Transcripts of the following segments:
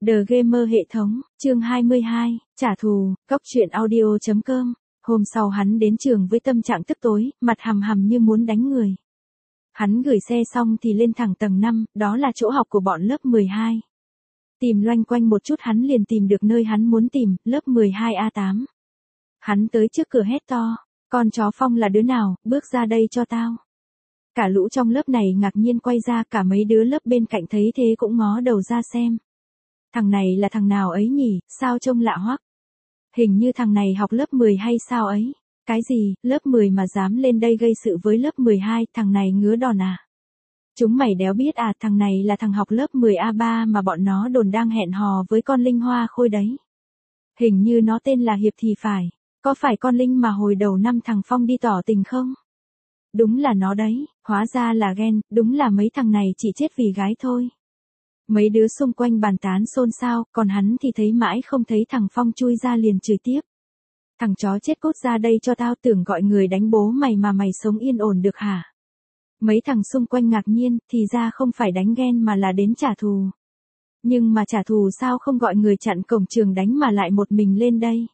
The Gamer hệ thống, chương 22, trả thù, Cóc truyện audio.com. Hôm sau hắn đến trường với tâm trạng tức tối, mặt hằm hằm như muốn đánh người. Hắn gửi xe xong thì lên thẳng tầng 5, đó là chỗ học của bọn lớp 12. Tìm loanh quanh một chút hắn liền tìm được nơi hắn muốn tìm, lớp 12A8. Hắn tới trước cửa hét to, con chó Phong là đứa nào, bước ra đây cho tao. Cả lũ trong lớp này ngạc nhiên quay ra, cả mấy đứa lớp bên cạnh thấy thế cũng ngó đầu ra xem. Thằng này là thằng nào ấy nhỉ, sao trông lạ hoắc. Hình như thằng này học lớp 10 hay sao ấy. Cái gì, lớp 10 mà dám lên đây gây sự với lớp 12, thằng này ngứa đòn à? Chúng mày đéo biết à, thằng này là thằng học lớp 10A3 mà bọn nó đồn đang hẹn hò với con Linh Hoa Khôi đấy. Hình như nó tên là Hiệp thì phải. Có phải con Linh mà hồi đầu năm thằng Phong đi tỏ tình không? Đúng là nó đấy, hóa ra là ghen, đúng là mấy thằng này chỉ chết vì gái thôi. Mấy đứa xung quanh bàn tán xôn xao, còn hắn thì thấy mãi không thấy thằng Phong chui ra liền chửi tiếp. Thằng chó chết cút ra đây cho tao, tưởng gọi người đánh bố mày mà mày sống yên ổn được hả? Mấy thằng xung quanh ngạc nhiên, thì ra không phải đánh ghen mà là đến trả thù. Nhưng mà trả thù sao không gọi người chặn cổng trường đánh mà lại một mình lên đây?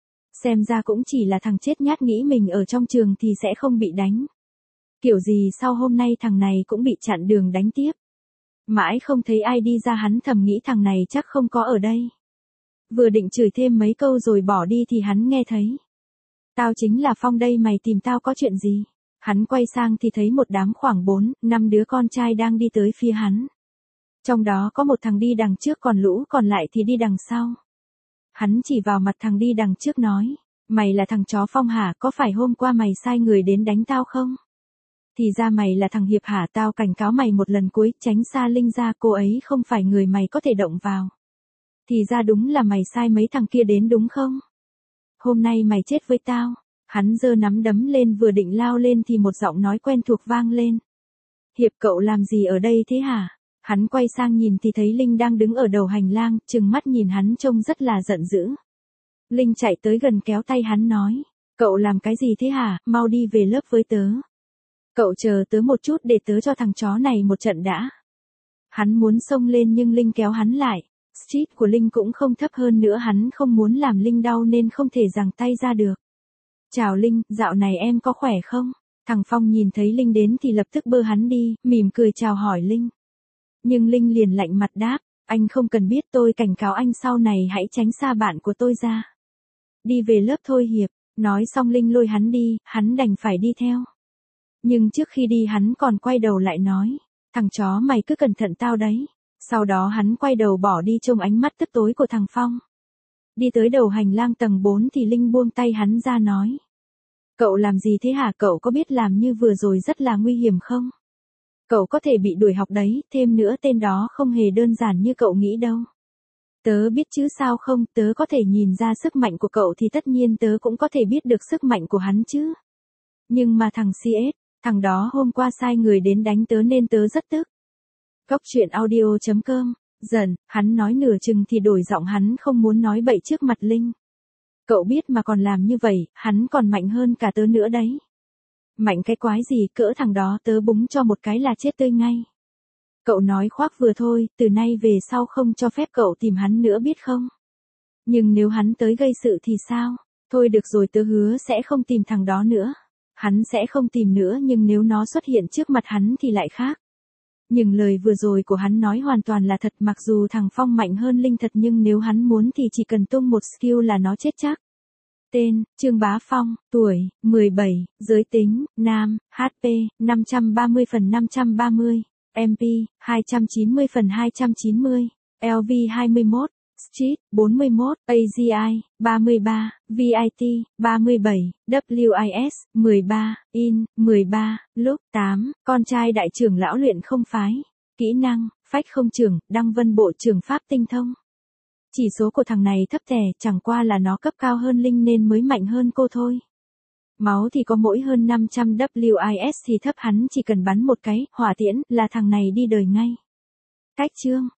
Xem ra cũng chỉ là thằng chết nhát nghĩ mình ở trong trường thì sẽ không bị đánh. Kiểu gì sau hôm nay thằng này cũng bị chặn đường đánh tiếp. Mãi không thấy ai đi ra, hắn thầm nghĩ thằng này chắc không có ở đây. Vừa định chửi thêm mấy câu rồi bỏ đi thì hắn nghe thấy. Tao chính là Phong đây, mày tìm tao có chuyện gì? Hắn quay sang thì thấy một đám khoảng 4-5 đứa con trai đang đi tới phía hắn. Trong đó có một thằng đi đằng trước, còn lũ còn lại thì đi đằng sau. Hắn chỉ vào mặt thằng đi đằng trước nói, mày là thằng chó Phong hả, có phải hôm qua mày sai người đến đánh tao không? Thì ra mày là thằng Hiệp hả, tao cảnh cáo mày một lần cuối, tránh xa Linh ra, cô ấy không phải người mày có thể động vào. Thì ra đúng là mày sai mấy thằng kia đến đúng không? Hôm nay mày chết với tao. Hắn giơ nắm đấm lên vừa định lao lên thì một giọng nói quen thuộc vang lên. Hiệp, cậu làm gì ở đây thế hả? Hắn quay sang nhìn thì thấy Linh đang đứng ở đầu hành lang, trừng mắt nhìn hắn trông rất là giận dữ. Linh chạy tới gần kéo tay hắn nói, cậu làm cái gì thế hả, mau đi về lớp với tớ. Cậu chờ tớ một chút để tớ cho thằng chó này một trận đã. Hắn muốn xông lên nhưng Linh kéo hắn lại. Street của Linh cũng không thấp, hơn nữa hắn không muốn làm Linh đau nên không thể giằng tay ra được. Chào Linh, dạo này em có khỏe không? Thằng Phong nhìn thấy Linh đến thì lập tức bơ hắn đi, mỉm cười chào hỏi Linh. Nhưng Linh liền lạnh mặt đáp, anh không cần biết, tôi cảnh cáo anh sau này hãy tránh xa bạn của tôi ra. Đi về lớp thôi Hiệp. Nói xong Linh lôi hắn đi, hắn đành phải đi theo. Nhưng trước khi đi hắn còn quay đầu lại nói, thằng chó mày cứ cẩn thận tao đấy. Sau đó hắn quay đầu bỏ đi trong ánh mắt tức tối của thằng Phong. Đi tới đầu hành lang tầng 4 thì Linh buông tay hắn ra nói, cậu làm gì thế hả, cậu có biết làm như vừa rồi rất là nguy hiểm không? Cậu có thể bị đuổi học đấy, thêm nữa tên đó không hề đơn giản như cậu nghĩ đâu. Tớ biết chứ sao không, tớ có thể nhìn ra sức mạnh của cậu thì tất nhiên tớ cũng có thể biết được sức mạnh của hắn chứ. Nhưng mà thằng CS, thằng đó hôm qua sai người đến đánh tớ nên tớ rất tức. Cóc truyện audio.com. Dần, hắn nói nửa chừng thì đổi giọng, hắn không muốn nói bậy trước mặt Linh. Cậu biết mà còn làm như vậy, hắn còn mạnh hơn cả tớ nữa đấy. Mạnh cái quái gì, cỡ thằng đó tớ búng cho một cái là chết tươi ngay. Cậu nói khoác vừa thôi, từ nay về sau không cho phép cậu tìm hắn nữa biết không? Nhưng nếu hắn tới gây sự thì sao? Thôi được rồi, tớ hứa sẽ không tìm thằng đó nữa. Hắn sẽ không tìm nữa, nhưng nếu nó xuất hiện trước mặt hắn thì lại khác. Nhưng lời vừa rồi của hắn nói hoàn toàn là thật, mặc dù thằng Phong mạnh hơn Linh thật nhưng nếu hắn muốn thì chỉ cần tung một skill là nó chết chắc. Tên, Trương Bá Phong, tuổi, 17, giới tính, nam, HP, 530/530, MP, 290/290, LV 21, Street, 41, AGI, 33, VIT, 37, WIS, 13, IN, 13, Lúc, 8, con trai đại trưởng lão luyện không phái, kỹ năng, phách không trưởng, Đăng Vân bộ trưởng pháp tinh thông. Chỉ số của thằng này thấp thẻ, chẳng qua là nó cấp cao hơn Linh nên mới mạnh hơn cô thôi. Máu thì có mỗi hơn 500 WIS thì thấp, hắn chỉ cần bắn một cái hỏa tiễn là thằng này đi đời ngay. Cách chương